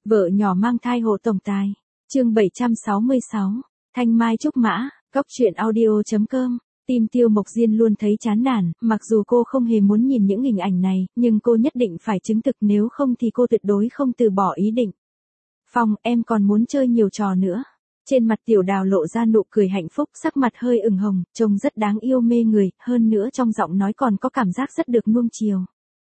Vợ nhỏ mang thai hộ tổng tài. Chương 766. Thanh Mai trúc mã. Góc truyện audio.com. Tim Tiêu Mộc Diên luôn thấy chán nản, mặc dù cô không hề muốn nhìn những hình ảnh này, nhưng cô nhất định phải chứng thực, nếu không thì cô tuyệt đối không từ bỏ ý định. Phong, em còn muốn chơi nhiều trò nữa. Trên mặt Tiểu Đào lộ ra nụ cười hạnh phúc, sắc mặt hơi ửng hồng, trông rất đáng yêu mê người, hơn nữa trong giọng nói còn có cảm giác rất được nuông chiều.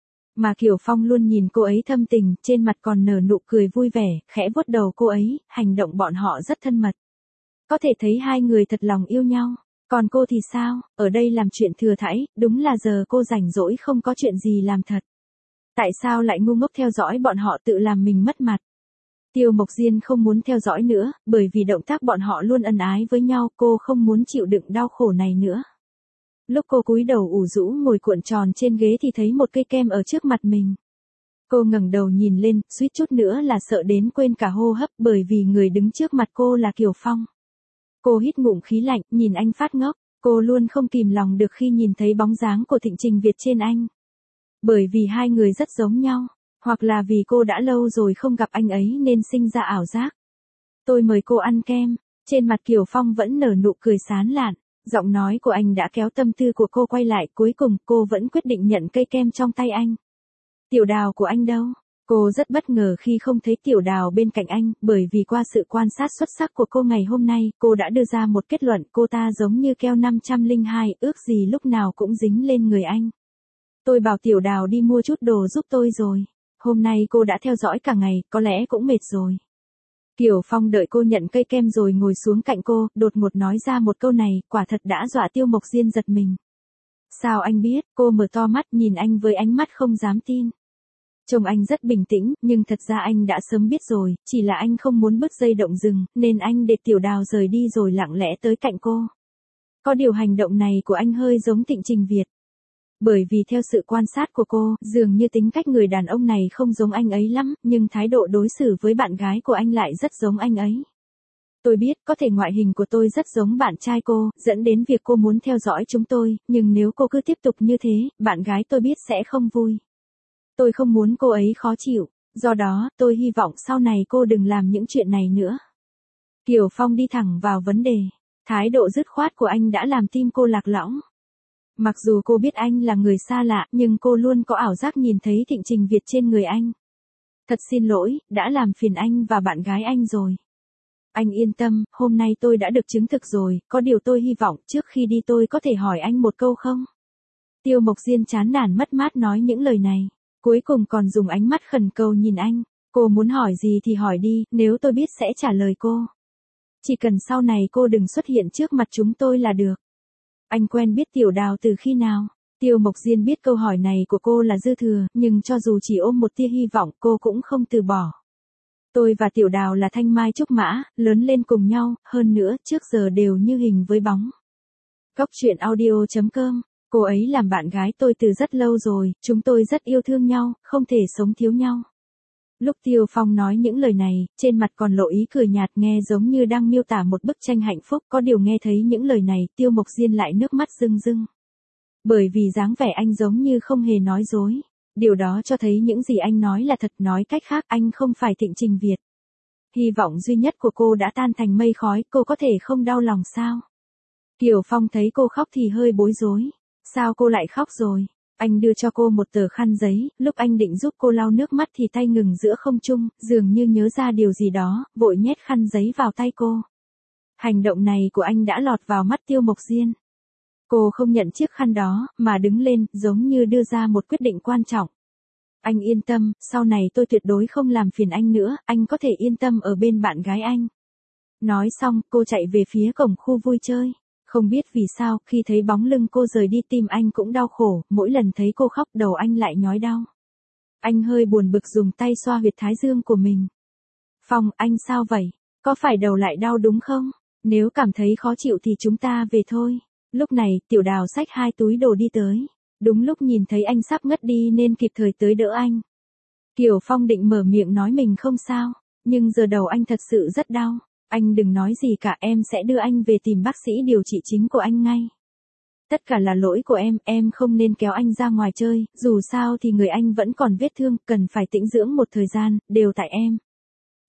Mà Kiều Phong luôn nhìn cô ấy thâm tình, trên mặt còn nở nụ cười vui vẻ, khẽ vuốt đầu cô ấy, hành động bọn họ rất thân mật. Có thể thấy hai người thật lòng yêu nhau. Còn cô thì sao, ở đây làm chuyện thừa thãi, đúng là giờ cô rảnh rỗi không có chuyện gì làm thật. Tại sao lại ngu ngốc theo dõi bọn họ tự làm mình mất mặt? Tiêu Mộc Diên không muốn theo dõi nữa, bởi vì động tác bọn họ luôn ân ái với nhau, cô không muốn chịu đựng đau khổ này nữa. Lúc cô cúi đầu ủ rũ ngồi cuộn tròn trên ghế thì thấy một cây kem ở trước mặt mình. Cô ngẩng đầu nhìn lên, suýt chút nữa là sợ đến quên cả hô hấp, bởi vì người đứng trước mặt cô là Kiều Phong. Cô hít ngụm khí lạnh, nhìn anh phát ngốc, cô luôn không kìm lòng được khi nhìn thấy bóng dáng của Thịnh Trình Việt trên anh. Bởi vì hai người rất giống nhau, hoặc là vì cô đã lâu rồi không gặp anh ấy nên sinh ra ảo giác. Tôi mời cô ăn kem, trên mặt Kiều Phong vẫn nở nụ cười sán lạn, giọng nói của anh đã kéo tâm tư của cô quay lại, cuối cùng cô vẫn quyết định nhận cây kem trong tay anh. Tiểu Đào của anh đâu? Cô rất bất ngờ khi không thấy Tiểu Đào bên cạnh anh, bởi vì qua sự quan sát xuất sắc của cô ngày hôm nay, cô đã đưa ra một kết luận, cô ta giống như keo 502, ước gì lúc nào cũng dính lên người anh. Tôi bảo Tiểu Đào đi mua chút đồ giúp tôi rồi. Hôm nay cô đã theo dõi cả ngày, có lẽ cũng mệt rồi. Kiều Phong đợi cô nhận cây kem rồi ngồi xuống cạnh cô, đột ngột nói ra một câu này, quả thật đã dọa Tiêu Mộc Diên giật mình. Sao anh biết? Cô mở to mắt nhìn anh với ánh mắt không dám tin. Trông anh rất bình tĩnh, nhưng thật ra anh đã sớm biết rồi, chỉ là anh không muốn bứt dây động rừng, nên anh để Tiểu Đào rời đi rồi lặng lẽ tới cạnh cô. Có điều hành động này của anh hơi giống Thịnh Trình Việt. Bởi vì theo sự quan sát của cô, dường như tính cách người đàn ông này không giống anh ấy lắm, nhưng thái độ đối xử với bạn gái của anh lại rất giống anh ấy. Tôi biết, có thể ngoại hình của tôi rất giống bạn trai cô, dẫn đến việc cô muốn theo dõi chúng tôi, nhưng nếu cô cứ tiếp tục như thế, bạn gái tôi biết sẽ không vui. Tôi không muốn cô ấy khó chịu, do đó, tôi hy vọng sau này cô đừng làm những chuyện này nữa. Kiều Phong đi thẳng vào vấn đề, thái độ dứt khoát của anh đã làm tim cô lạc lõng. Mặc dù cô biết anh là người xa lạ, nhưng cô luôn có ảo giác nhìn thấy Thịnh Trình Việt trên người anh. Thật xin lỗi, đã làm phiền anh và bạn gái anh rồi. Anh yên tâm, hôm nay tôi đã được chứng thực rồi, có điều tôi hy vọng trước khi đi tôi có thể hỏi anh một câu không? Tiêu Mộc Diên chán nản mất mát nói những lời này, cuối cùng còn dùng ánh mắt khẩn cầu nhìn anh. Cô muốn hỏi gì thì hỏi đi, nếu tôi biết sẽ trả lời cô. Chỉ cần sau này cô đừng xuất hiện trước mặt chúng tôi là được. Anh quen biết Tiểu Đào từ khi nào? Tiêu Mộc Diên biết câu hỏi này của cô là dư thừa, nhưng cho dù chỉ ôm một tia hy vọng cô cũng không từ bỏ. Tôi và Tiểu Đào là thanh mai trúc mã, lớn lên cùng nhau, hơn nữa, trước giờ đều như hình với bóng. Góc truyện audio.com. Cô ấy làm bạn gái tôi từ rất lâu rồi, chúng tôi rất yêu thương nhau, không thể sống thiếu nhau. Lúc Tiêu Phong nói những lời này, trên mặt còn lộ ý cười nhạt, nghe giống như đang miêu tả một bức tranh hạnh phúc, có điều nghe thấy những lời này, Tiêu Mộc Diên lại nước mắt rưng rưng. Bởi vì dáng vẻ anh giống như không hề nói dối. Điều đó cho thấy những gì anh nói là thật, nói cách khác anh không phải Thịnh Trình Việt. Hy vọng duy nhất của cô đã tan thành mây khói, cô có thể không đau lòng sao? Kiều Phong thấy cô khóc thì hơi bối rối. Sao cô lại khóc rồi? Anh đưa cho cô một tờ khăn giấy, lúc anh định giúp cô lau nước mắt thì tay ngừng giữa không trung, dường như nhớ ra điều gì đó, vội nhét khăn giấy vào tay cô. Hành động này của anh đã lọt vào mắt Tiêu Mộc Diên. Cô không nhận chiếc khăn đó, mà đứng lên, giống như đưa ra một quyết định quan trọng. Anh yên tâm, sau này tôi tuyệt đối không làm phiền anh nữa, anh có thể yên tâm ở bên bạn gái anh. Nói xong, cô chạy về phía cổng khu vui chơi. Không biết vì sao, khi thấy bóng lưng cô rời đi tim anh cũng đau khổ, mỗi lần thấy cô khóc đầu anh lại nhói đau. Anh hơi buồn bực dùng tay xoa huyệt thái dương của mình. Phong, anh sao vậy? Có phải đầu lại đau đúng không? Nếu cảm thấy khó chịu thì chúng ta về thôi. Lúc này, Tiểu Đào xách 2 túi đồ đi tới. Đúng lúc nhìn thấy anh sắp ngất đi nên kịp thời tới đỡ anh. Kiều Phong định mở miệng nói mình không sao, nhưng giờ đầu anh thật sự rất đau. Anh đừng nói gì cả, em sẽ đưa anh về tìm bác sĩ điều trị chính của anh ngay. Tất cả là lỗi của em không nên kéo anh ra ngoài chơi, dù sao thì người anh vẫn còn vết thương, cần phải tĩnh dưỡng một thời gian, đều tại em.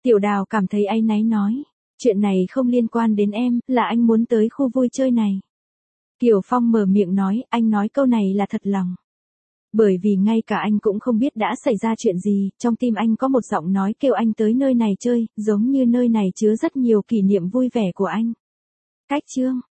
Tiểu Đào cảm thấy áy náy nói. Chuyện này không liên quan đến em, là anh muốn tới khu vui chơi này. Kiều Phong mở miệng nói, anh nói câu này là thật lòng. Bởi vì ngay cả anh cũng không biết đã xảy ra chuyện gì, trong tim anh có một giọng nói kêu anh tới nơi này chơi, giống như nơi này chứa rất nhiều kỷ niệm vui vẻ của anh. Cách chương